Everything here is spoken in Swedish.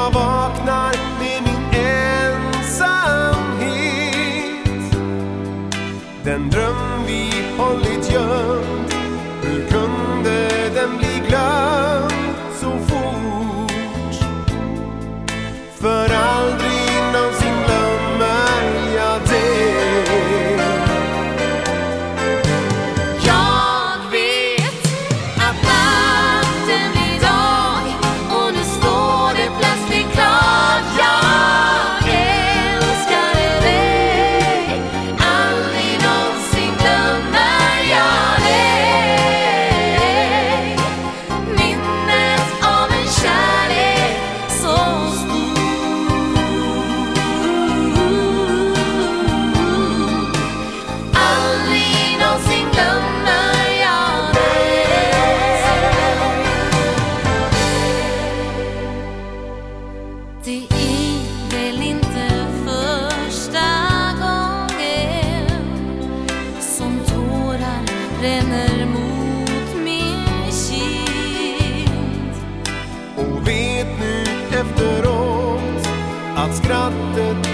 jag vaknar med min ensamhet. Den dröm vi hållit gömd, hur kunde den bli glömd så fort? För aldrig någonsin glömmer jag det. Det är väl inte första gången som tårar ränner mot min kind. Och vet nu efteråt att skrattet